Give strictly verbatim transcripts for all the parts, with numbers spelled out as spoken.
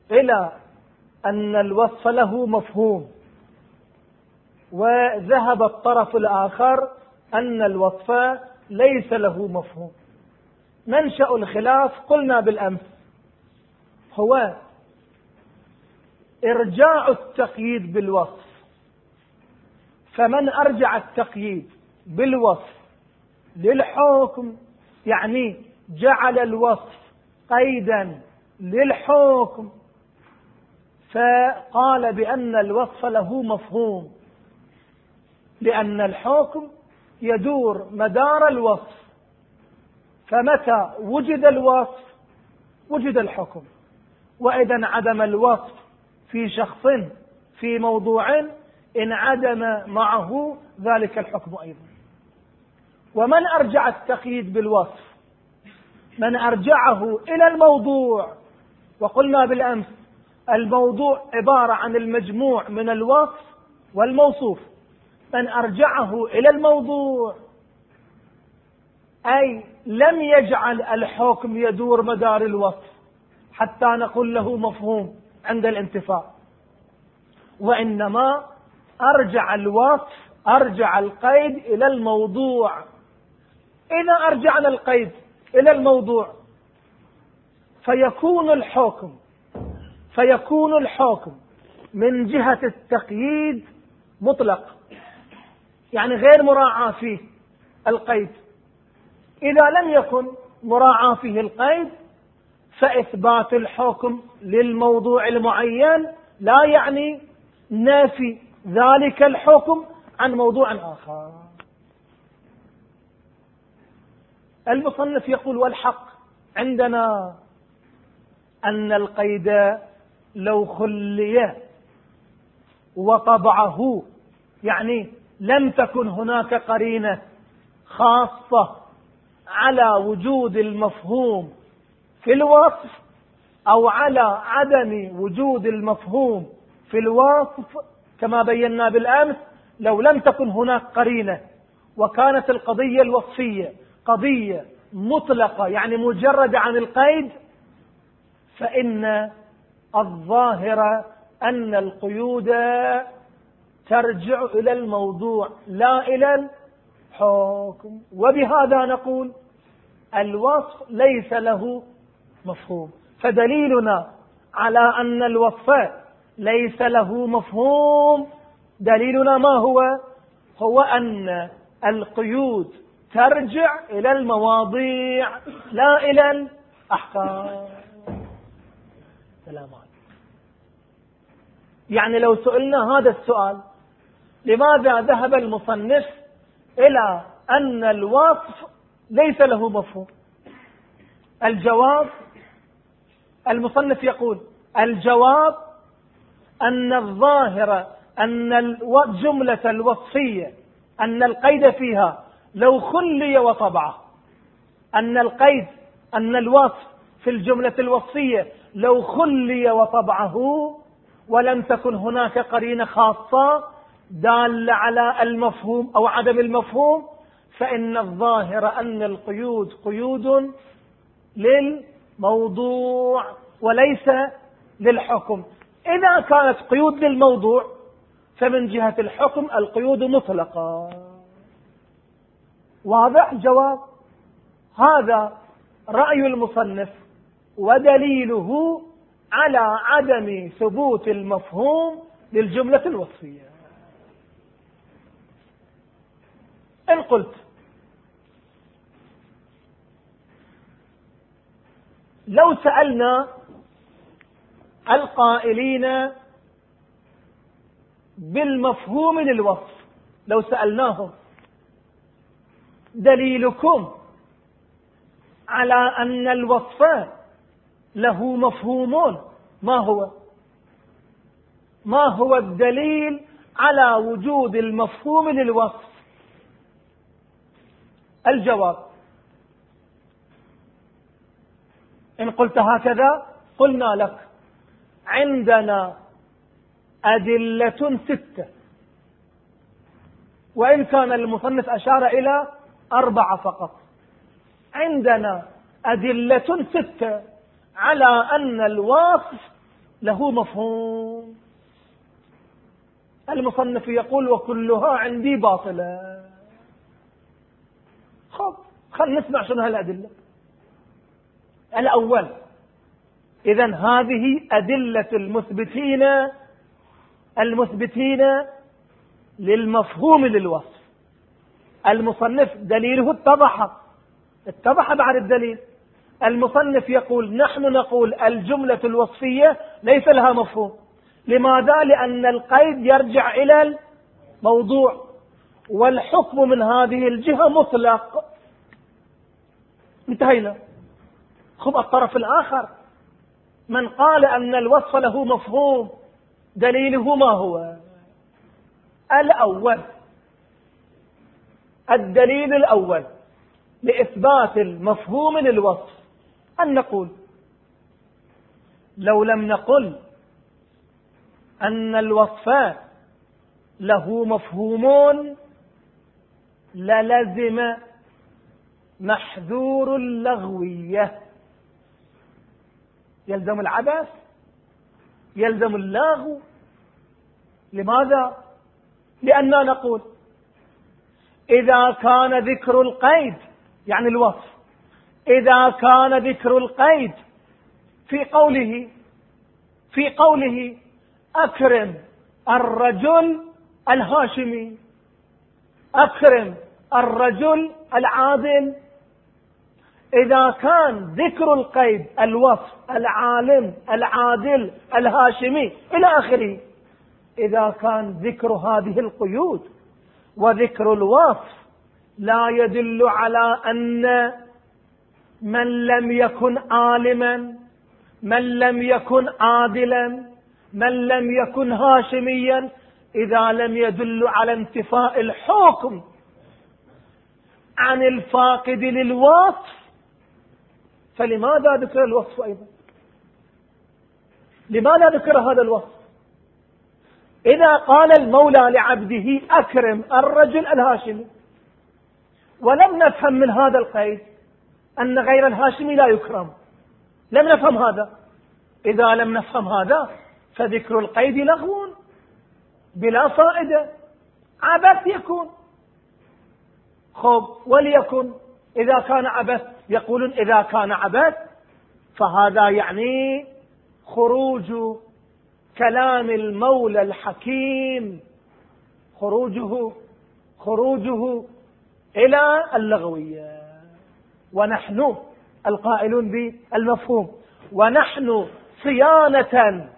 إلى أن الوصف له مفهوم، وذهب الطرف الآخر أن الوصف ليس له مفهوم. منشأ الخلاف قلنا بالأمس هو إرجاع التقييد بالوصف. فمن أرجع التقييد بالوصف للحكم يعني جعل الوصف قيدا للحكم، فقال بأن الوصف له مفهوم، لأن الحكم يدور مدار الوصف، فمتى وجد الوصف وجد الحكم، وإذا انعدم الوصف في شخص في موضوع انعدم معه ذلك الحكم أيضا. ومن أرجع التقييد بالوصف من أرجعه إلى الموضوع، وقلنا بالأمس الموضوع عبارة عن المجموع من الوصف والموصوف، من أرجعه إلى الموضوع أي لم يجعل الحكم يدور مدار الوصف حتى نقول له مفهوم عند الانتفاع، وإنما أرجع الوصف أرجع القيد إلى الموضوع. إذا أرجعنا القيد إلى الموضوع فيكون الحكم فيكون الحكم من جهة التقييد مطلق، يعني غير مراعاة فيه القيد. إذا لم يكن مراعاة فيه القيد فإثبات الحكم للموضوع المعين لا يعني نافي ذلك الحكم عن موضوع آخر. المصنف يقول: والحق عندنا أن القيد لو خلي وطبعه، يعني لم تكن هناك قرينة خاصة على وجود المفهوم في الوصف أو على عدم وجود المفهوم في الوصف، كما بينا بالأمس، لو لم تكن هناك قرينة وكانت القضية الوصفية قضية مطلقة يعني مجردة عن القيد، فإن الظاهر أن القيود ترجع إلى الموضوع لا إلى الحكم. وبهذا نقول الوصف ليس له مفهوم. فدليلنا على أن الوصف ليس له مفهوم دليلنا ما هو؟ هو أن القيود ترجع إلى المواضيع لا إلى الأحكام. سلام عليكم. يعني لو سئلنا هذا السؤال: لماذا ذهب المصنف إلى أن الوصف ليس له مفهوم؟ الجواب: المصنف يقول الجواب أن الظاهر أن الجملة الوصفية أن القيد فيها لو خلي وطبعه، أن القيد أن الوصف في الجملة الوصفية لو خلي وطبعه ولم تكن هناك قرينة خاصة دالة على المفهوم أو عدم المفهوم، فإن الظاهر أن القيود قيود للموضوع وليس للحكم. إذا كانت قيود للموضوع فمن جهة الحكم القيود مطلقة. واضح جواب؟ هذا رأي المصنف ودليله على عدم ثبوت المفهوم للجملة الوصفية. إن قلت لو سألنا القائلين بالمفهوم للوصف، لو سألناهم دليلكم على أن الوصف له مفهوم ما هو؟ ما هو الدليل على وجود المفهوم للوصف؟ الجواب: إن قلت هكذا قلنا لك عندنا أدلة ستة، وإن كان المصنف أشار إلى أربعة فقط. عندنا أدلة ستة على أن الوصف له مفهوم. المصنف يقول وكلها عندي باطلة. خب خلينا نسمع شنو هالأدلة. الأول، إذن هذه أدلة المثبتين المثبتين للمفهوم للوصف. المصنف دليله اتضح اتضح بعد الدليل. المصنف يقول نحن نقول الجملة الوصفية ليس لها مفهوم. لماذا؟ لأن القيد يرجع إلى الموضوع، والحكم من هذه الجهة مطلق. انتهينا. خب الطرف الآخر من قال أن الوصف له مفهوم دليله ما هو؟ الأول، الدليل الأول لإثبات المفهوم للوصف أن نقول لو لم نقل أن الوصف له مفهومون للزم محذور اللغوية. يلزم العبث، يلزم اللغو. لماذا؟ لأننا نقول إذا كان ذكر القيد يعني الوصف، إذا كان ذكر القيد في قوله في قوله أكرم الرجل الهاشمي، أكرم الرجل العادل، إذا كان ذكر القيد الوصف العالم العادل الهاشمي إلى آخره، إذا كان ذكر هذه القيود وذكر الوصف لا يدل على أن من لم يكن عالما، من لم يكن عادلا، من لم يكن هاشميا، إذا لم يدل على انتفاء الحكم عن الفاقد للوصف، فلماذا ذكر الوصف أيضا؟ لماذا ذكر هذا الوصف؟ إذا قال المولى لعبده أكرم الرجل الهاشمي، ولم نفهم من هذا القيد أن غير الهاشمي لا يكرم، لم نفهم هذا. إذا لم نفهم هذا فذكر القيد لغو بلا فائدة، عبث يكون. خب وليكن إذا كان عبث، يقولون إذا كان عبث فهذا يعني خروج كلام المولى الحكيم، خروجه خروجه إلى اللغوية، ونحن القائلون بالمفهوم، ونحن صيانة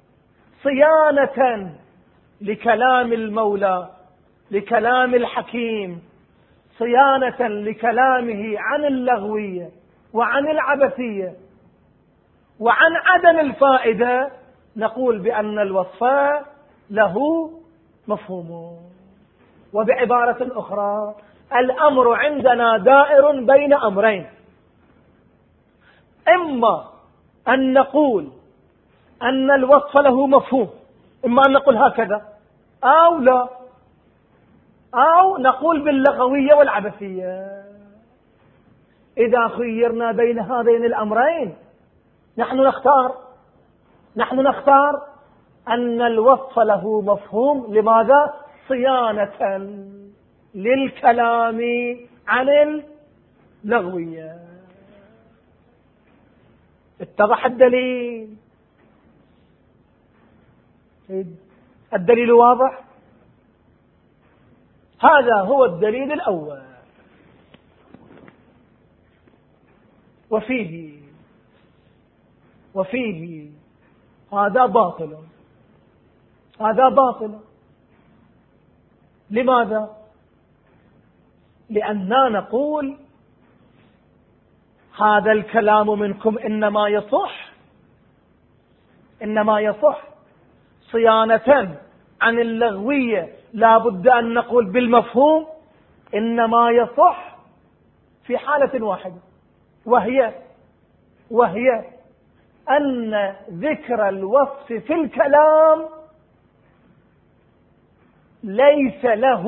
صيانة لكلام المولى، لكلام الحكيم، صيانة لكلامه عن اللغوية وعن العبثية وعن عدم الفائدة، نقول بأن الوصف له مفهوم. وبعبارة أخرى الأمر عندنا دائر بين أمرين، إما أن نقول أن الوصف له مفهوم، إما أن نقول هكذا أو لا، أو نقول باللغوية والعبثية. إذا خيرنا بين هذين الأمرين نحن نختار نحن نختار أن الوصف له مفهوم. لماذا؟ صيانة للكلام عن اللغوية. اتضح الدليل؟ الدليل واضح. هذا هو الدليل الأول. وفيه وفيه هذا باطل، هذا باطل. لماذا؟ لأننا نقول هذا الكلام منكم إنما يصح إنما يصح صيانة عن اللغوية، لا بد أن نقول بالمفهوم، إنما يصح في حالة واحدة، وهي وهي أن ذكر الوصف في الكلام ليس له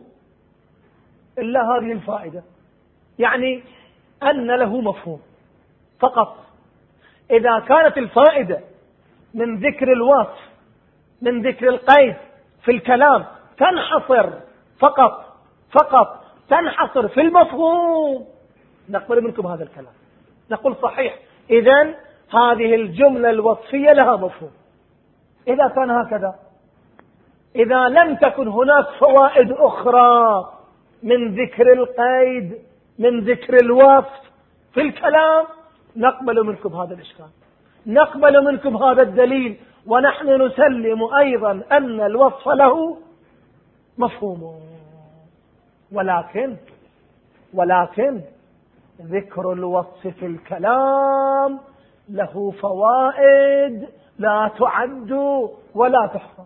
إلا هذه الفائدة، يعني أن له مفهوم فقط. إذا كانت الفائدة من ذكر الوصف من ذكر القيد في الكلام تنحصر فقط فقط تنحصر في المفهوم، نقبل منكم هذا الكلام، نقول صحيح، إذن هذه الجملة الوصفية لها مفهوم. إذا كان هكذا، إذا لم تكن هناك فوائد أخرى من ذكر القيد من ذكر الوصف في الكلام، نقبل منكم هذا الإشكال، نقبل منكم هذا الدليل، ونحن نسلم أيضا أن الوصف له مفهوم. ولكن ولكن ذكر الوصف في الكلام له فوائد لا تعد ولا تحصى.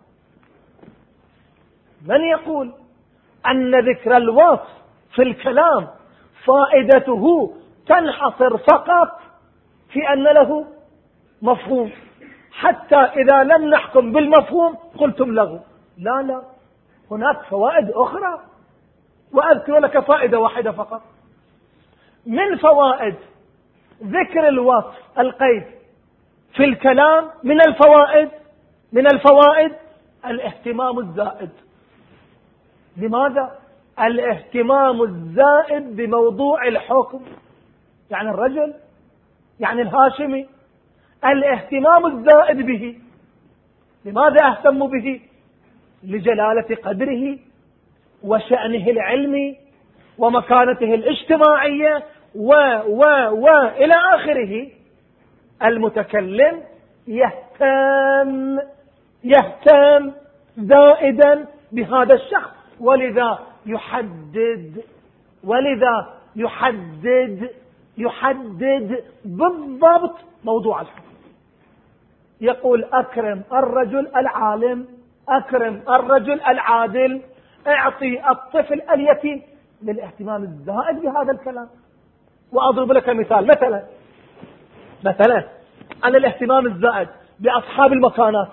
من يقول أن ذكر الوصف في الكلام فائدته تنحصر فقط في أن له مفهوم، حتى إذا لم نحكم بالمفهوم قلتم له؟ لا لا، هناك فوائد أخرى، وأذكر لك فائدة واحدة فقط من فوائد ذكر الوصف القيد في الكلام. من الفوائد من الفوائد الاهتمام الزائد. لماذا؟ الاهتمام الزائد بموضوع الحكم، يعني الرجل، يعني الهاشمي، الاهتمام الزائد به. لماذا اهتم به؟ لجلالة قدره وشأنه العلمي ومكانته الاجتماعية و و و إلى آخره. المتكلم يهتم يهتم زائدا بهذا الشخص، ولذا يحدد ولذا يحدد يحدد بالضبط موضوع الحكم. يقول أكرم الرجل العالم، أكرم الرجل العادل، اعطي الطفل اليتيم، للاهتمام الزائد بهذا الكلام. وأضرب لك مثال، مثلا مثلا عن الاهتمام الزائد بأصحاب المكانات.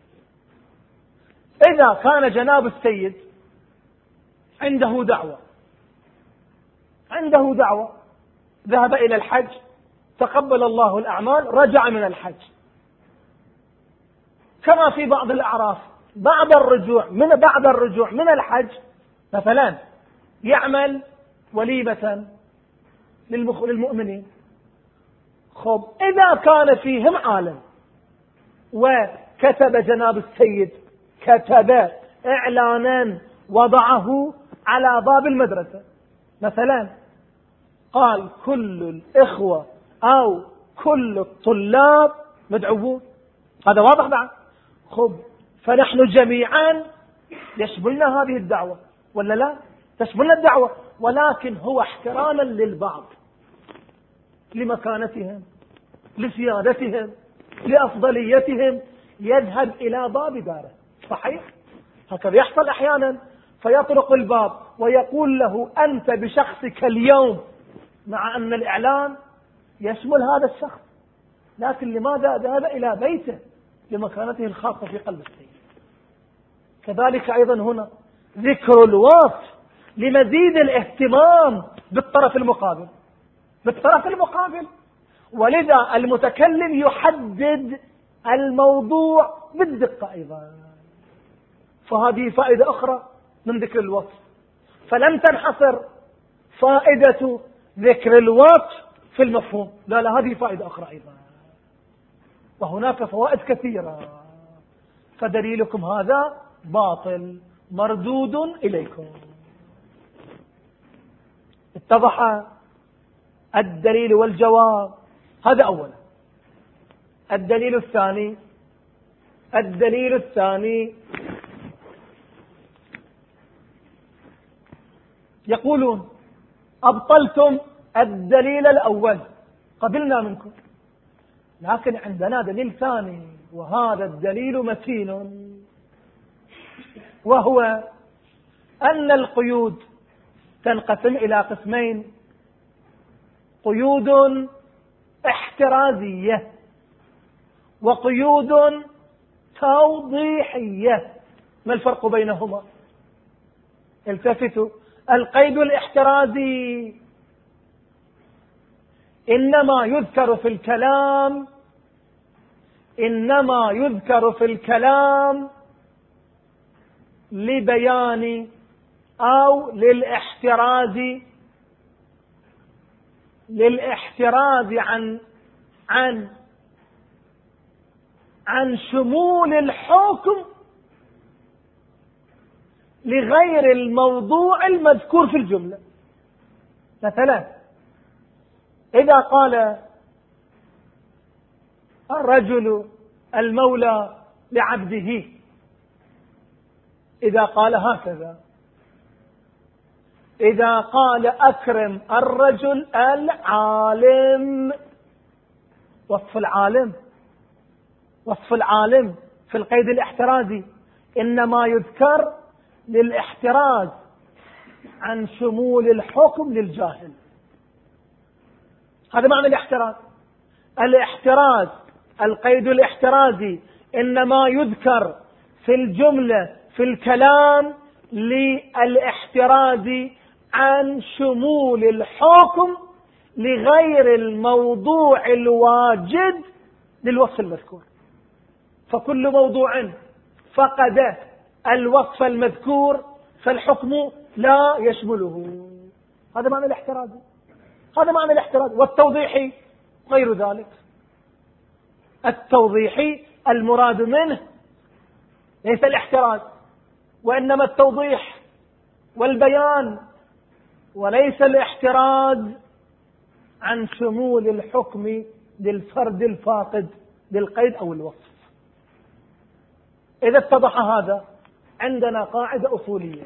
إذا كان جناب السيد عنده دعوة عنده دعوة ذهب إلى الحج، تقبل الله الأعمال، رجع من الحج، كما في بعض الأعراف بعد الرجوع من بعد الرجوع من الحج مثلا يعمل وليمة للمؤمنين. خب، إذا كان فيهم عالم وكتب جناب السيد كتب إعلانا وضعه على باب المدرسة مثلا، قال كل الإخوة أو كل الطلاب مدعوون، هذا واضح بعد. خب، فنحن جميعا يشملنا هذه الدعوة ولا لا؟ تشملنا الدعوة، ولكن هو احتراما للبعض، لمكانتهم، لسيادتهم، لأفضليتهم، يذهب إلى باب داره. صحيح؟ هكذا يحصل أحيانا، فيطرق الباب ويقول له أنت بشخصك اليوم، مع أن الإعلان يشمل هذا الشخص، لكن لماذا ذهب إلى بيته؟ لمكانته الخاصة في قلب السيد. كذلك أيضا هنا ذكر الوصف لمزيد الاهتمام بالطرف المقابل بالطرف المقابل ولذا المتكلم يحدد الموضوع بالدقة أيضا. فهذه فائدة أخرى من ذكر الوصف. فلم تنحصر فائدة ذكر الوصف في المفهوم، لا لا، هذه فائدة أخرى أيضا، وهناك فوائد كثيرة. فدليلكم هذا باطل مردود إليكم. اتضح الدليل والجواب. هذا أولا. الدليل الثاني الدليل الثاني يقولون أبطلتم الدليل الأول، قبلنا منكم، لكن عندنا دليل ثاني، وهذا الدليل متين، وهو أن القيود تنقسم إلى قسمين: قيود احترازية وقيود توضيحية. ما الفرق بينهما؟ التفتوا. القيد الاحترازي إنما يذكر في الكلام إنما يذكر في الكلام لبيان أو للاحتراز للاحتراز عن عن عن شمول الحكم لغير الموضوع المذكور في الجملة. مثلا إذا قال الرجل المولى لعبده، إذا قال هكذا، إذا قال أكرم الرجل العالم، وصف العالم وصف العالم في القيد الاحترازي إنما يذكر للاحتراز عن شمول الحكم للجاهل. هذا معنى الاحتراز. الاحتراز القيد الاحترازي إنما يذكر في الجملة في الكلام للاحتراز عن شمول الحكم لغير الموضوع الواجد للوصف المذكور. فكل موضوع فقد الوصف المذكور فالحكم لا يشمله. هذا معنى الاحتراز. هذا معنى الاحتراز. والتوضيحي غير ذلك. التوضيحي المراد منه ليس الاحتراز، وإنما التوضيح والبيان، وليس الاحتراز عن شمول الحكم للفرد الفاقد للقيد أو الوصف. إذا اتضح هذا عندنا قاعدة أصولية،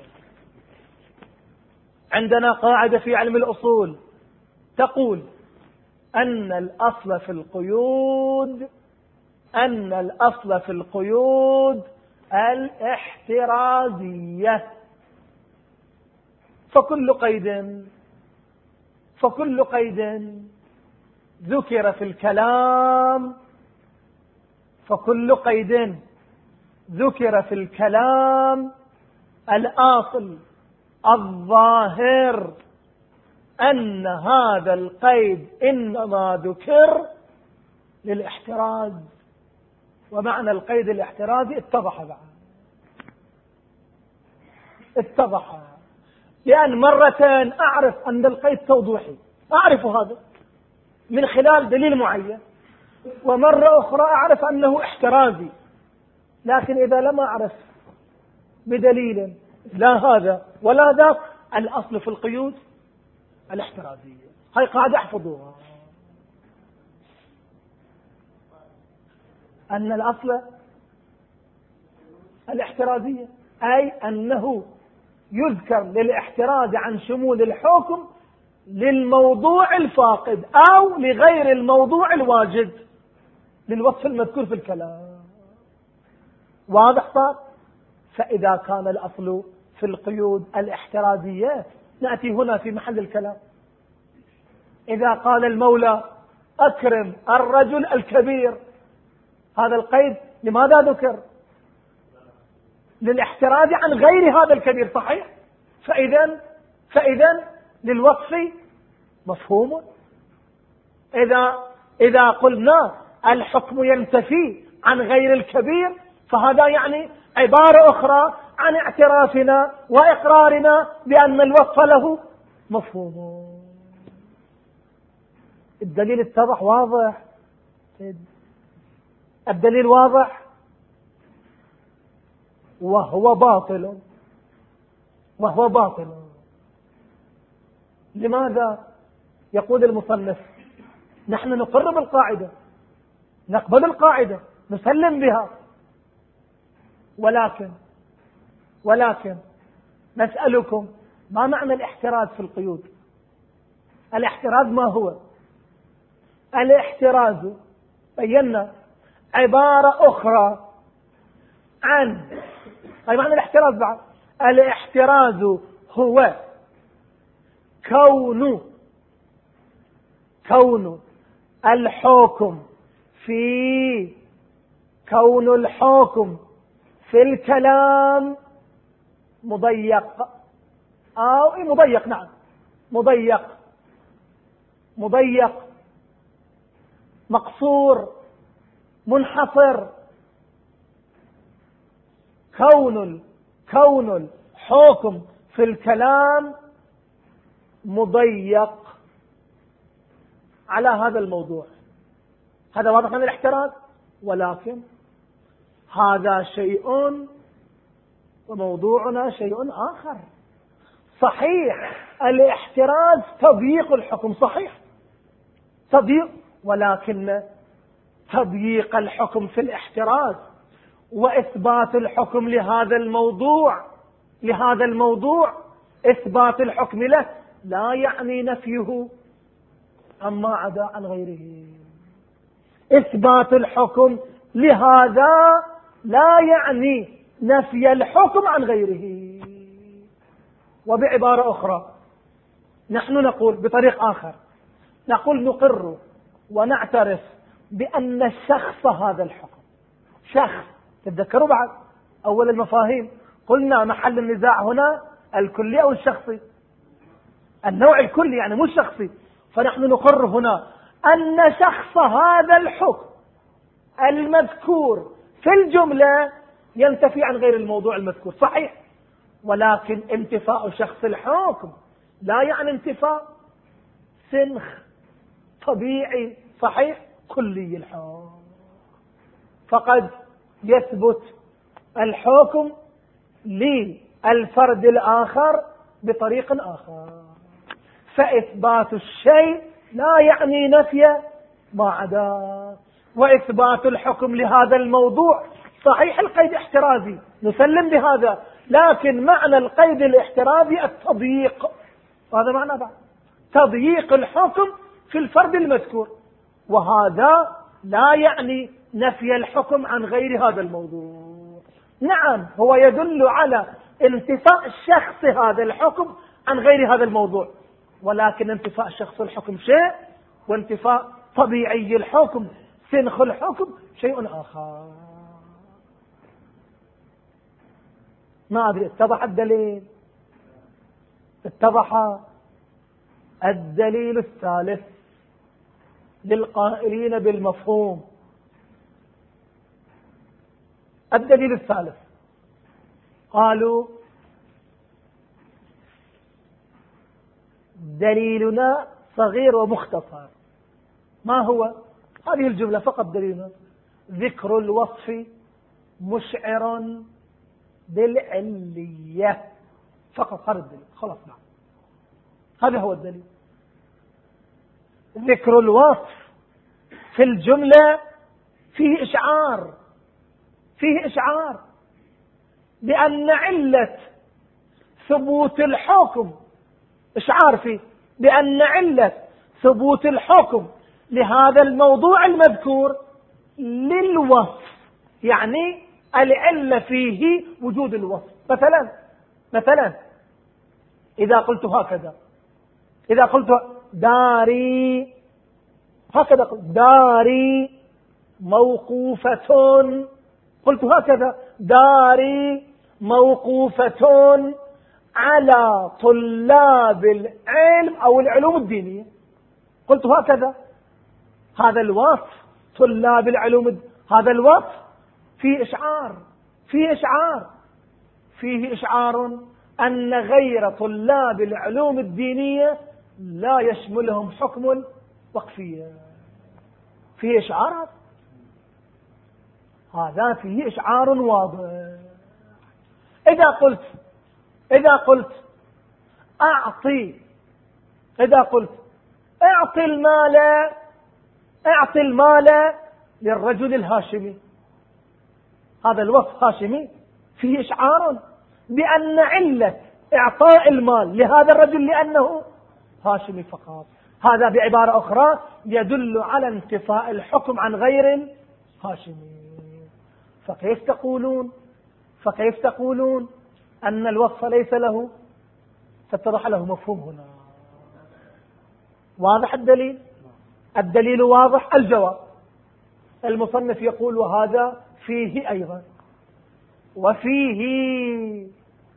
عندنا قاعدة في علم الأصول تقول أن الأصل في القيود أن الأصل في القيود الاحترازية. فكل قيد فكل قيد ذكر في الكلام فكل قيد ذكر في الكلام الأصل الظاهر أن هذا القيد إنما ذكر للاحتراز. ومعنى القيد الاحترازي اتضح بعد اتضح لأن مرتين أعرف أن القيد توضيحي، أعرف هذا من خلال دليل معين، ومرة أخرى أعرف أنه احترازي. لكن إذا لم أعرف بدليل لا هذا ولا ذاك، الأصل في القيود الاحترازية. هاي قاعدة احفظوها، أن الأصل الاحترازية أي أنه يذكر للاحتراز عن شمول الحكم للموضوع الفاقد أو لغير الموضوع الواجد للوصف المذكور في الكلام. واضح صار؟ فإذا كان الأصل في القيود الاحترازية نأتي هنا في محل الكلام. إذا قال المولى أكرم الرجل الكبير، هذا القيد لماذا ذكر؟ للاحتراز عن غير هذا الكبير، صحيح؟ فإذا فإذا للوصف مفهوم. إذا إذا قلنا الحكم ينتفي عن غير الكبير، فهذا يعني عبارة أخرى عن اعترافنا وإقرارنا بأن الوصف له مفهوم. الدليل اتضح واضح، الدليل واضح، وهو باطل وهو باطل. لماذا؟ يقول المصنف نحن نقر بالقاعدة، نقبل القاعدة، نسلم بها، ولكن ولكن نسألكم ما معنى الاحتراز في القيود؟ الاحتراز ما هو؟ الاحتراز بينا عبارة أخرى عن أي معنى الاحتراز بعد. الاحتراز هو كون كون الحكم في كون الحكم في الكلام مضيق أو مضيق نعم مضيق مضيق مقصور منحصر، كون كون الحكم في الكلام مضيق على هذا الموضوع. هذا واضح من الاحتراز، ولكن هذا شيء وموضوعنا شيء آخر. صحيح الاحتراز تضييق الحكم، صحيح تضييق، ولكن تضييق الحكم في الاحتراز وإثبات الحكم لهذا الموضوع لهذا الموضوع إثبات الحكم له لا يعني نفيه عما عدا عن غيره. إثبات الحكم لهذا لا يعني نفي الحكم عن غيره. وبعبارة أخرى نحن نقول بطريق آخر، نقول نقر ونعترف بأن الشخص هذا الحكم شخص. تتذكروا بعد أول المفاهيم قلنا محل النزاع هنا الكلي أو الشخصي، النوع الكلي يعني مو الشخصي. فنحن نقر هنا أن شخص هذا الحكم المذكور في الجملة ينتفي عن غير الموضوع المذكور، صحيح، ولكن انتفاء شخص الحكم لا يعني انتفاء سنخ طبيعي صحيح كلي الحكم. فقد يثبت الحكم للفرد الآخر بطريق آخر. فإثبات الشيء لا يعني نفي ما عداه، وإثبات الحكم لهذا الموضوع صحيح القيد احترازي نسلم بهذا، لكن معنى القيد الاحترازي التضييق، هذا معنى بعد تضييق الحكم في الفرد المذكور، وهذا لا يعني نفي الحكم عن غير هذا الموضوع. نعم هو يدل على انتفاء الشخص هذا الحكم عن غير هذا الموضوع، ولكن انتفاء شخص الحكم شيء، وانتفاء طبيعي الحكم سنخ الحكم شيء آخر. ما أدري اتضح الدليل؟ اتضح الدليل الثالث للقائلين بالمفهوم. الدليل الثالث قالوا دليلنا صغير ومختصر. ما هو؟ هذه الجملة فقط دليلنا: ذكر الوصف مشعر بالعلية، فقط هذا الدليل، خلاص. نعم هذا هو الدليل. ذكر الوصف في الجملة فيه إشعار فيه إشعار بأن علة ثبوت الحكم، إشعار فيه بأن علة ثبوت الحكم لهذا الموضوع المذكور للوصف، يعني العلة فيه وجود الوصف. مثلا مثلا إذا قلت هكذا، إذا قلت داري، هكذا قلت داري موقوفة، قلت هكذا داري موقوفة على طلاب العلم أو العلوم الدينية، قلت هكذا. هذا الوصف طلاب العلوم، هذا الوصف فيه إشعار فيه إشعار فيه إشعار أن غير طلاب العلوم الدينية لا يشملهم حكم الوقفية. فيه إشعار، هذا فيه إشعار واضح. إذا قلت إذا قلت أعطي إذا قلت أعطي المال أعطي المال للرجل الهاشمي، هذا الوصف هاشمي، فيه إشعار بأن علة إعطاء المال لهذا الرجل لأنه هاشمي فقط. هذا بعبارة أخرى يدل على انتفاء الحكم عن غير هاشمي. فكيف تقولون فكيف تقولون أن الوصف ليس له؟ فاتضح له مفهوم هنا. واضح الدليل؟ الدليل واضح. الجواب: المصنف يقول وهذا فيه أيضا وفيه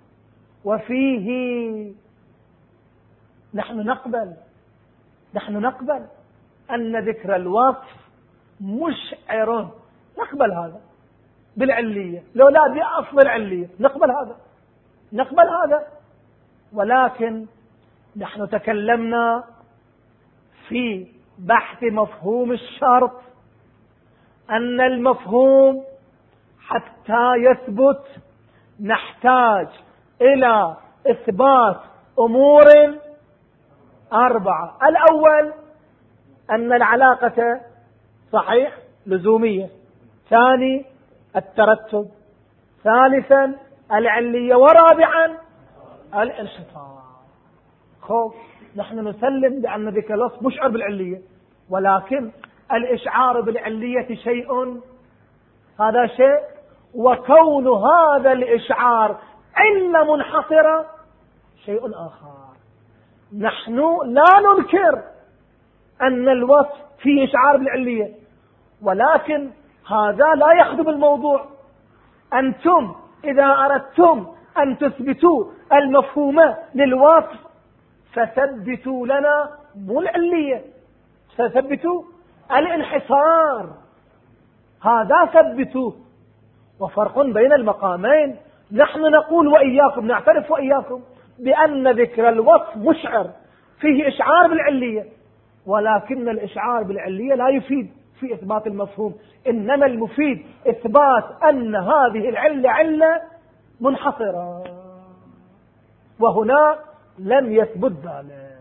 وفيه نحن نقبل نحن نقبل أن ذكر الوصف مشعر نقبل هذا بالعلية، لو لا بأصل العلية نقبل هذا نقبل هذا. ولكن نحن تكلمنا في بحث مفهوم الشرط أن المفهوم حتى يثبت نحتاج إلى إثبات أمور أربعة. الأول أن العلاقة صحيح لزومية، ثاني الترتب، ثالثا العلية، ورابعا الانشطار. خوف نحن نسلم بأن ذلك الوصف مشعر بالعلية، ولكن الإشعار بالعلية شيء، هذا شيء، وكون هذا الإشعار علة منحصرة شيء آخر. نحن لا ننكر أن الوصف فيه إشعار بالعلية، ولكن هذا لا يخدم الموضوع. أنتم إذا أردتم أن تثبتوا المفهوم للوصف فثبتوا لنا مو العلية، فثبتوا الانحصار، هذا ثبتوه. وفرق بين المقامين. نحن نقول وإياكم، نعترف وإياكم بأن ذكر الوصف مشعر فيه إشعار بالعلية، ولكن الإشعار بالعلية لا يفيد في إثبات المفهوم، إنما المفيد إثبات أن هذه العلة علة منحصرة، وهنا لم يثبت ذلك.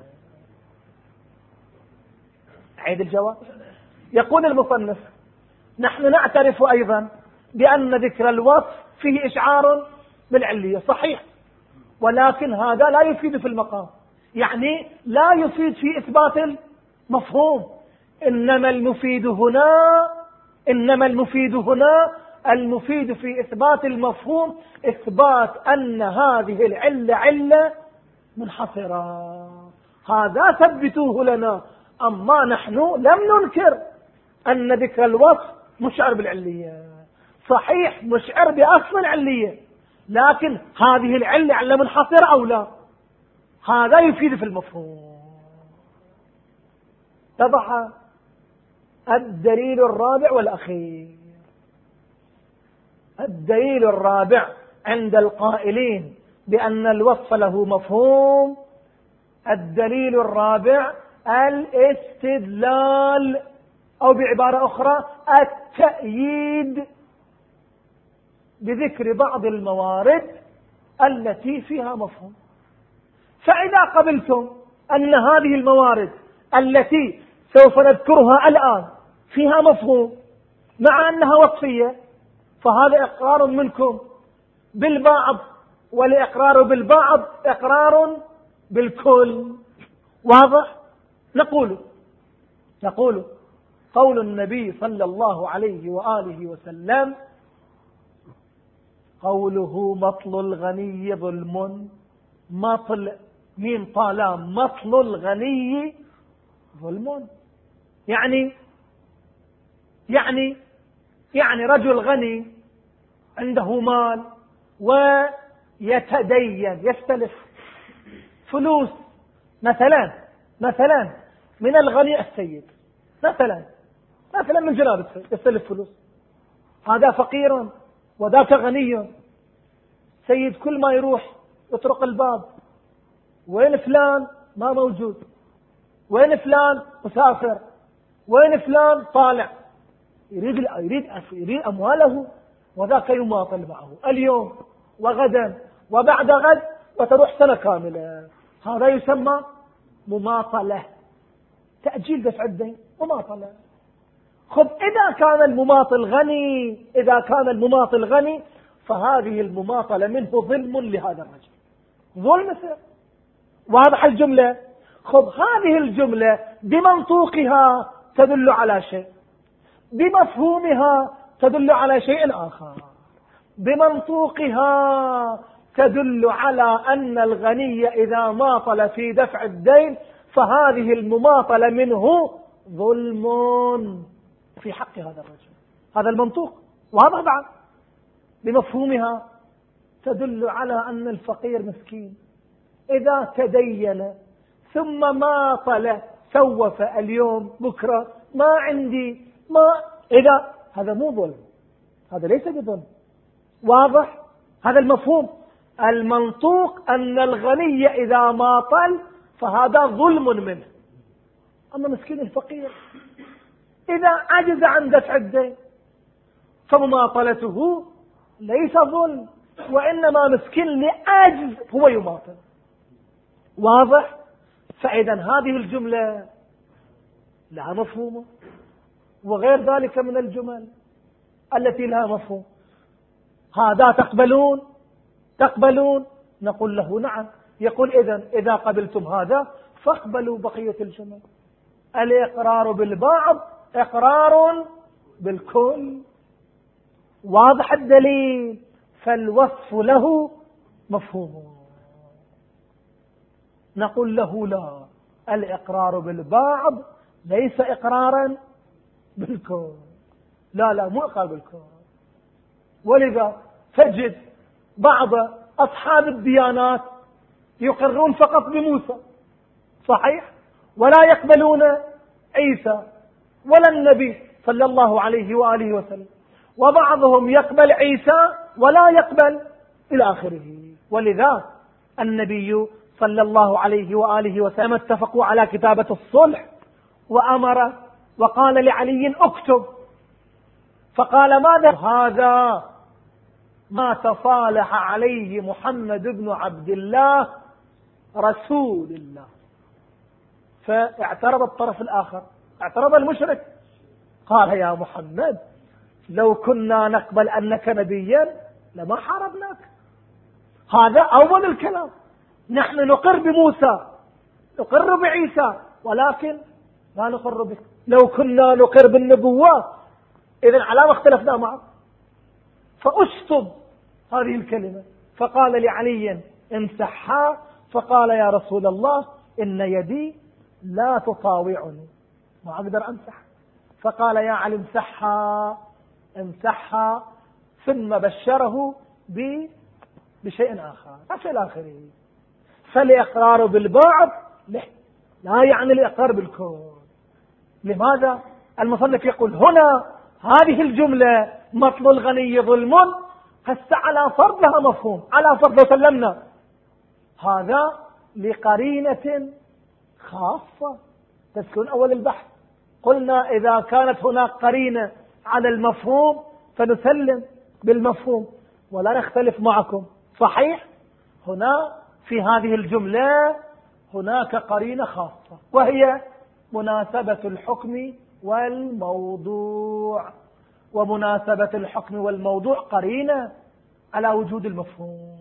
عيد الجواب. يقول المصنف: نحن نعترف أيضا بأن ذكر الوصف فيه إشعار بالعلية، صحيح، ولكن هذا لا يفيد في المقام، يعني لا يفيد في إثبات المفهوم. إنما المفيد هنا إنما المفيد هنا المفيد في إثبات المفهوم إثبات أن هذه العلة علة منحصرة، هذا ثبتوه لنا. أما نحن لم ننكر أن ذكر الوصف مشعر بالعلية، صحيح مشعر بأصل العلية، لكن هذه العلة علة منحصرة أو لا، هذا يفيد في المفهوم. اتضح؟ الدليل الرابع والأخير، الدليل الرابع عند القائلين بأن الوصف له مفهوم، الدليل الرابع الاستدلال، أو بعبارة أخرى التأييد بذكر بعض الموارد التي فيها مفهوم. فإذا قبلتم أن هذه الموارد التي سوف نذكرها الآن فيها مفهوم مع أنها وصفية، فهذا إقرار منكم بالبعض، والإقرار بالبعض إقرار بالكل. واضح؟ نقول نقول قول النبي صلى الله عليه وآله وسلم: قوله مطل الغني ظلم، مطل مين طالام، مطل الغني ظلم، يعني يعني يعني رجل غني عنده مال ويتدين، يستلف فلوس مثلا مثلا من الغني السيد، مثلا مثلا من جناب السيد يستلف فلوس، هذا فقير وذاك غني. سيد كل ما يروح يطرق الباب: وين فلان؟ ما موجود. وين فلان؟ مسافر. وين فلان؟ طالع. يريد يريد يريد أمواله، وذاك يماطل معه اليوم وغدا وبعد غد وتروح سنة كاملة. هذا يسمى مماطلة، تأجيل دفع الدين، مماطلة. خب إذا كان المماطل غني إذا كان المماطل غني فهذه المماطلة منه ظلم لهذا الرجل، ظلم مثل. واضح الجملة؟ خب هذه الجملة بمنطوقها تدل على شيء، بمفهومها تدل على شيء آخر. بمنطوقها تدل على أن الغني إذا ماطل في دفع الدين فهذه المماطلة منه ظلم في حق هذا الرجل، هذا المنطوق واضح بعد. بمفهومها تدل على أن الفقير مسكين إذا تدين ثم ماطل سوف اليوم بكرة ما عندي ما إذا هذا مو ظلم، هذا ليس بظلم. واضح هذا المفهوم. المنطوق أن الغني إذا ماطل فهذا ظلم منه. أما مسكين الفقير إذا عجز عن دفع الدين فمماطلته ليس ظلم، وإنما مسكين لعجز هو يماطل. واضح. فإذا هذه الجملة لها مفهوم، وغير ذلك من الجمل التي لها مفهوم. هذا تقبلون تقبلون نقول له نعم. يقول إذن إذا قبلتم هذا فاقبلوا بقية الجمل. الإقرار بالبعض إقرار بالكل. واضح الدليل. فالوصف له مفهوم. نقول له لا، الإقرار بالبعض ليس إقرارا بالكل. لا لا مو إقرار بالكل. ولذا تجد بعض أصحاب الديانات يقرون فقط بموسى، صحيح، ولا يقبلون عيسى ولا النبي صلى الله عليه وآله وسلم، وبعضهم يقبل عيسى ولا يقبل إلى آخره. ولذا النبي صلى الله عليه وآله وسلم اتفقوا على كتابة الصلح، وأمر وقال لعلي اكتب، فقال ماذا؟ هذا ما تصالح عليه محمد بن عبد الله رسول الله. فاعترض الطرف الآخر، اعترض المشرك، قال يا محمد لو كنا نقبل أنك نبيا لما حاربناك. هذا أول الكلام. نحن نقر بموسى نقر بعيسى ولكن لا نقر بك. لو كنا نقر بالنبوات إذن على ما اختلفنا معه. فأشطب هذه الكلمة، فقال لعلي امسحها، فقال يا رسول الله إن يدي لا تطاوعني ما أقدر أمسح. فقال يا علي امسحها امسحها، ثم بشره بشيء آخر حتى الآخره. فالإقرار بالبعض لا يعني الإقرار بالكل. لماذا؟ المصنف يقول هنا هذه الجملة مطل الغني ظلم، هسه على فرض لها مفهوم، على فرض لو سلمنا هذا لقرينة خاصة تسكن أول البحث. قلنا إذا كانت هناك قرينة على المفهوم فنسلم بالمفهوم ولا نختلف معكم، صحيح. هنا في هذه الجملة هناك قرينة خاصة، وهي مناسبة الحكم والموضوع. ومناسبة الحكم والموضوع قرينة على وجود المفهوم،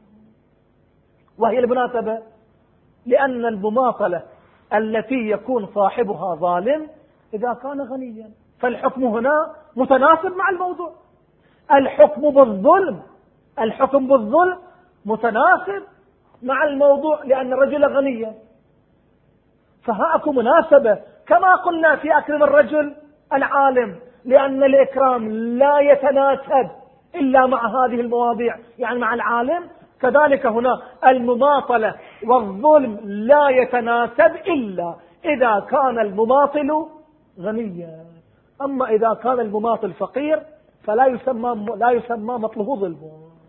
وهي المناسبة لأن المماطلة التي يكون صاحبها ظالم إذا كان غنيا، فالحكم هنا متناسب مع الموضوع. الحكم بالظلم الحكم بالظلم متناسب مع الموضوع لأن الرجل غنيا، فهاكم مناسبة. كما قلنا في أكرم الرجل العالم لأن الإكرام لا يتناسب إلا مع هذه المواضيع، يعني مع العالم، كذلك هنا المماطلة والظلم لا يتناسب إلا إذا كان المماطل غنيا. أما إذا كان المماطل فقير فلا يسمى لا يسمى مطله ظلم.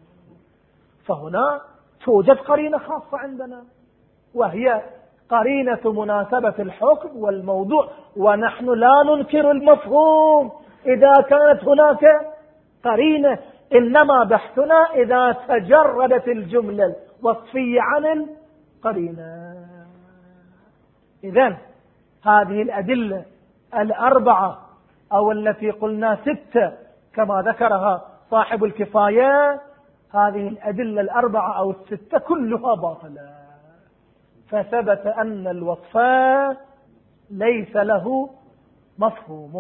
فهنا توجد قرينة خاصة عندنا، وهي قرينة مناسبة الحكم والموضوع. ونحن لا ننكر المفهوم إذا كانت هناك قرينة، إنما بحثنا إذا تجردت الجملة الوصفية عن القرينة. إذن هذه الأدلة الأربعة أو التي قلنا ستة كما ذكرها صاحب الكفاية، هذه الأدلة الأربعة أو الستة كلها باطلة. فثبت أن الوصف ليس له مفهوم.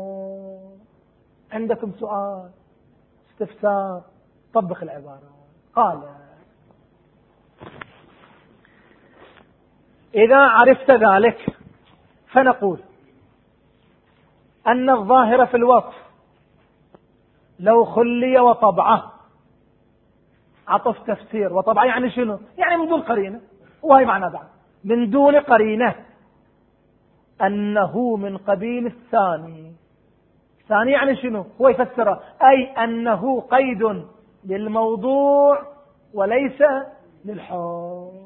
عندكم سؤال استفسار؟ طبق العبارة. قال إذا عرفت ذلك فنقول أن الظاهر في الوصف لو خلي وطبعه، عطف تفسير، وطبعه يعني شنو؟ يعني من دون قرينة، وهي معنى بعد من دون قرينة، أنه من قبيل الثاني. ثاني يعني شنو؟ هو يفسره أي أنه قيد للموضوع وليس للحكم.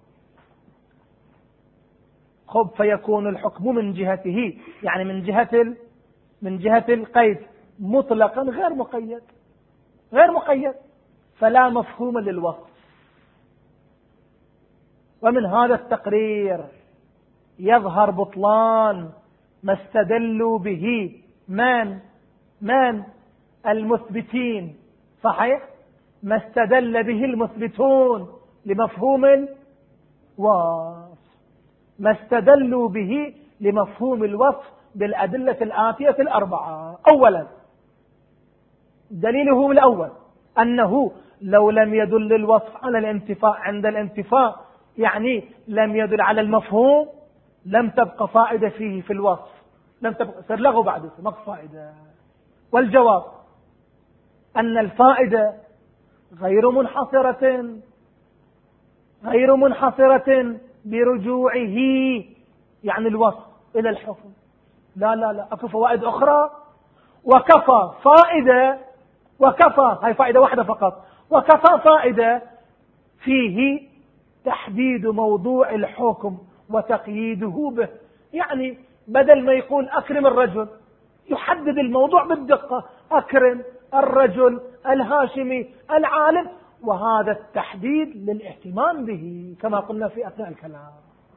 خب فيكون الحكم من جهته، يعني من جهة ال... من جهة القيد مطلقا غير مقيد، غير مقيد، فلا مفهوم للوصف. ومن هذا التقرير يظهر بطلان ما استدلوا به من من المثبتين، صحيح، ما استدل به المثبتون لمفهوم الوصف، ما استدلوا به لمفهوم الوصف بالأدلة الآتية الأربعة. أولا دليله الأول أنه لو لم يدل الوصف على الانتفاء عند الانتفاء، يعني لم يدل على المفهوم، لم تبقى فائدة فيه في الوصف، لم تبقى سرلغوا بعد ما فائدة. والجواب أن الفائدة غير منحصرة غير منحصرة برجوعه، يعني الوصف، إلى الحكم. لا لا لا، أكو فوائد أخرى. وكفى فائدة، وكفى هاي فائدة واحدة فقط، وكفى فائدة فيه تحديد موضوع الحكم وتقييده به. يعني بدل ما يقول أكرم الرجل، يحدد الموضوع بالدقة، أكرم الرجل الهاشمي العالم، وهذا التحديد للاهتمام به كما قلنا في أثناء الكلام.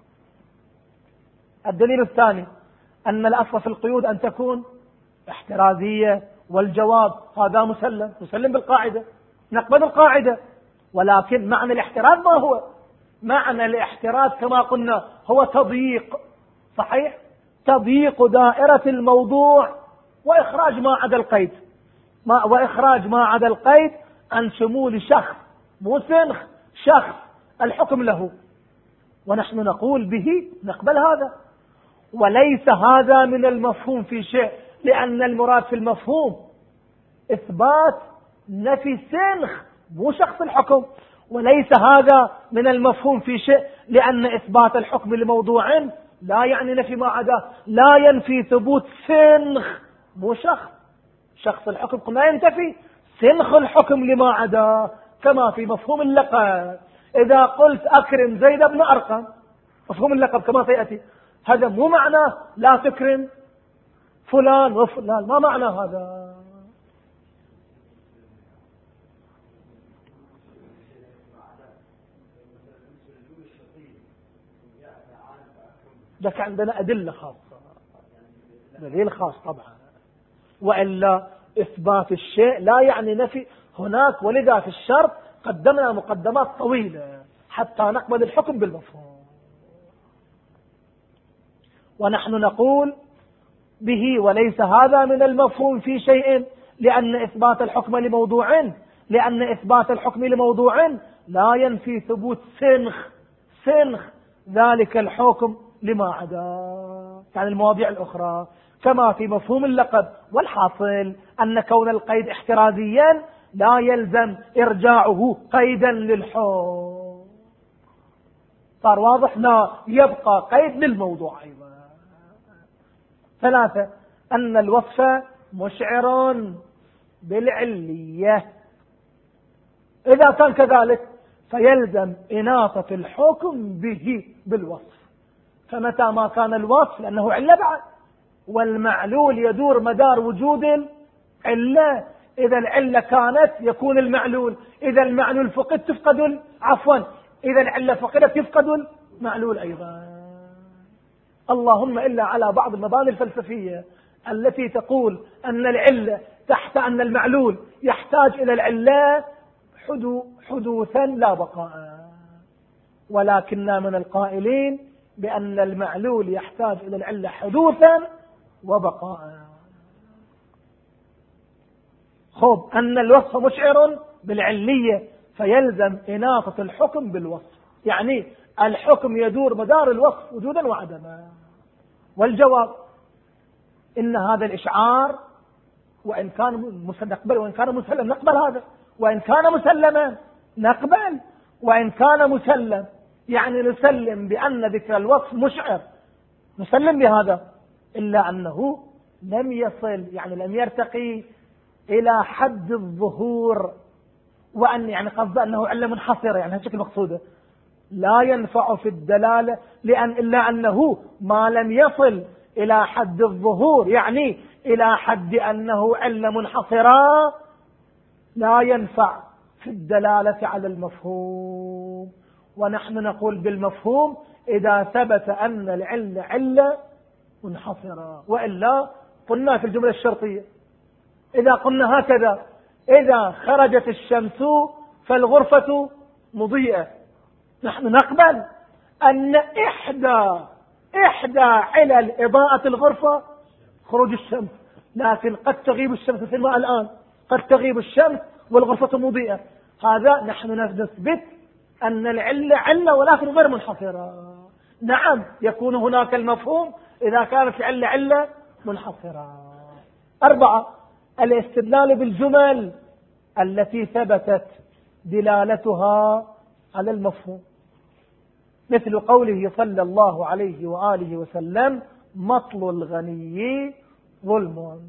الدليل الثاني أن الأصل في القيود أن تكون احترازية، والجواب هذا مسلم، مسلم بالقاعدة، نقبل القاعدة. ولكن معنى الاحتراز ما هو؟ معنى الاحتراز كما قلنا هو تضييق، صحيح، تضييق دائرة الموضوع وإخراج ما عدا القيد، ما وإخراج ما عدا القيد عن شمول شخص، مو سنخ، شخص الحكم له. ونحن نقول به نقبل هذا، وليس هذا من المفهوم في شيء، لأن المراد في المفهوم إثبات نفي سنخ، مو شخص الحكم. وليس هذا من المفهوم في شيء، لأن إثبات الحكم لموضوع لا يعني نفي ما عداه، لا ينفي ثبوت سنخ، مو شخص. شخص الحكم قلنا ينتفي، سنخ الحكم لما عداه، كما في مفهوم اللقب. إذا قلت أكرم زيد بن أرقم، مفهوم اللقب كما سيأتي، هذا مو معناه لا تكرم فلان وفلان، ما معنى هذا. لك عندنا أدلة خاصة، دليل خاص طبعا، وإلا إثبات الشيء لا يعني نفي هناك. ولذا في الشرط قدمنا مقدمات طويلة حتى نقبل الحكم بالمفهوم. ونحن نقول به وليس هذا من المفهوم في شيء، لأن إثبات الحكم لموضوع لأن إثبات الحكم لموضوع لا ينفي ثبوت سنخ سنخ ذلك الحكم لما عدا، يعني المواضيع الأخرى، كما في مفهوم اللقب. والحاصل أن كون القيد احترازيا لا يلزم إرجاعه قيدا للحكم. صار واضح؟ لا، يبقى قيد للموضوع أيضا. ثلاثة أن الوصف مشعر بالعلية. إذا كان كذلك فيلزم إناثة الحكم به بالوصف. فمتى ما كان الوصف لأنه علة بعد، والمعلول يدور مدار وجود العلة، إذا العلة كانت يكون المعلول، إذا المعلول فقد تفقد، عفوا إذا العلة فقدت يفقد المعلول أيضا. اللهم إلا على بعض المباني الفلسفية التي تقول أن العلة تحت أن المعلول يحتاج إلى العلة حدوثا لا بقاء. ولكننا من القائلين بأن المعلول يحتاج إلى العلة حدوثا وبقاء. خب أن الوصف مشعر بالعلية فيلزم إناثة الحكم بالوصف، يعني الحكم يدور مدار الوصف وجودا وعدما. والجواب إن هذا الإشعار وإن كان نقبل، وإن كان مسلم نقبل هذا، وإن كان مسلما نقبل، وإن كان مسلم يعني نسلم بأن ذكر الوصف مشعر، نسلم بهذا، إلا أنه لم يصل يعني لم يرتقي إلى حد الظهور، وأن يعني قصد أنه علة منحصرة، يعني هالشكل مقصوده لا ينفع في الدلالة، لأن إلا أنه ما لم يصل إلى حد الظهور يعني إلى حد أنه علة منحصرة لا ينفع في الدلالة على المفهوم. ونحن نقول بالمفهوم إذا ثبت أن العلة علة منحصرة، وإلا قلنا في الجملة الشرطية إذا قلنا هكذا: إذا خرجت الشمس فالغرفة مضيئة، نحن نقبل أن إحدى إحدى علل إضاءة الغرفة خروج الشمس، لكن قد تغيب الشمس في الماء الآن، قد تغيب الشمس والغرفة مضيئة، هذا نحن نثبت أن العلة علة ولكن غير منحصرة. نعم يكون هناك المفهوم إذا كانت العلة علة منحصرة. أربعة: الاستدلال بالجمل التي ثبتت دلالتها على المفهوم، مثل قوله صلى الله عليه وآله وسلم: مطل الغني ظلم.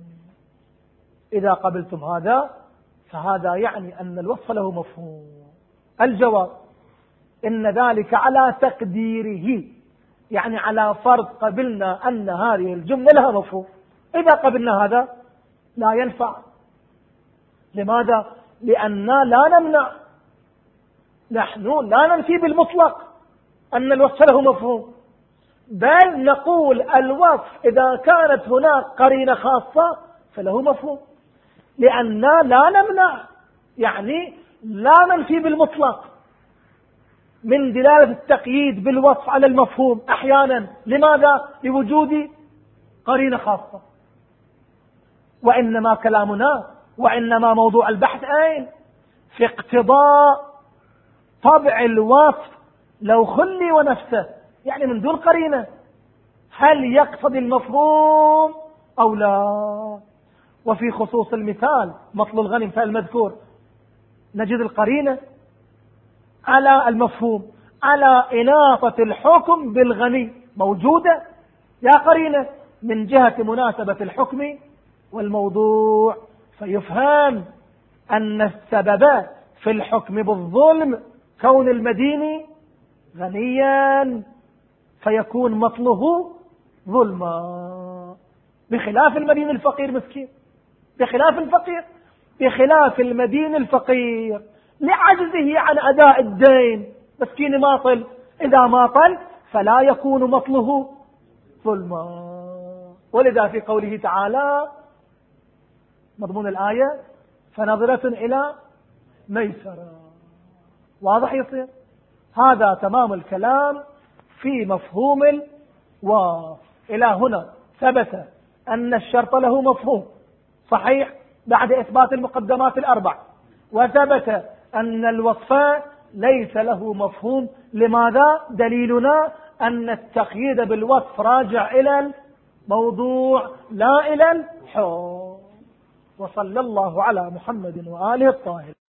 إذا قبلتم هذا فهذا يعني أن الوصف له مفهوم. الجواب: إن ذلك على تقديره، يعني على فرض قبلنا أن هذه الجملة لها مفهوم. إذا قبلنا هذا لا ينفع. لماذا؟ لأننا لا نمنع، نحن لا ننفي بالمطلق أن الوصف له مفهوم، بل نقول الوصف إذا كانت هناك قرينة خاصة فله مفهوم، لأننا لا نمنع يعني لا ننفي بالمطلق من دلالة التقييد بالوصف على المفهوم أحيانا. لماذا؟ لوجود قرينة خاصة. وإنما كلامنا وإنما موضوع البحث أين؟ في اقتضاء طبع الوصف لو خلي ونفسه، يعني من دون قرينة، هل يقتضي المفهوم أو لا؟ وفي خصوص المثال مطل الغني مثال المذكور نجد القرينة على المفهوم، على إناطة الحكم بالغني موجودة يا قرينة من جهة مناسبة الحكم والموضوع، فيفهم أن السبب في الحكم بالظلم كون المدين غنيا فيكون مطله ظلما، بخلاف المدين الفقير مسكين، بخلاف الفقير، بخلاف المدين الفقير لعجزه عن أداء الدين مسكين ماطل، إذا ماطل فلا يكون مطله ظلما. ولذا في قوله تعالى مضمون الآية: فنظرة إلى ميسرة. واضح يصير؟ هذا تمام الكلام في مفهوم الوصف. إلى هنا ثبت أن الشرط له مفهوم صحيح بعد إثبات المقدمات الأربع، وثبت أن الوصف ليس له مفهوم. لماذا؟ دليلنا أن التقييد بالوصف راجع إلى الموضوع لا إلى الحكم. وصلى الله على محمد وآله الطاهرين.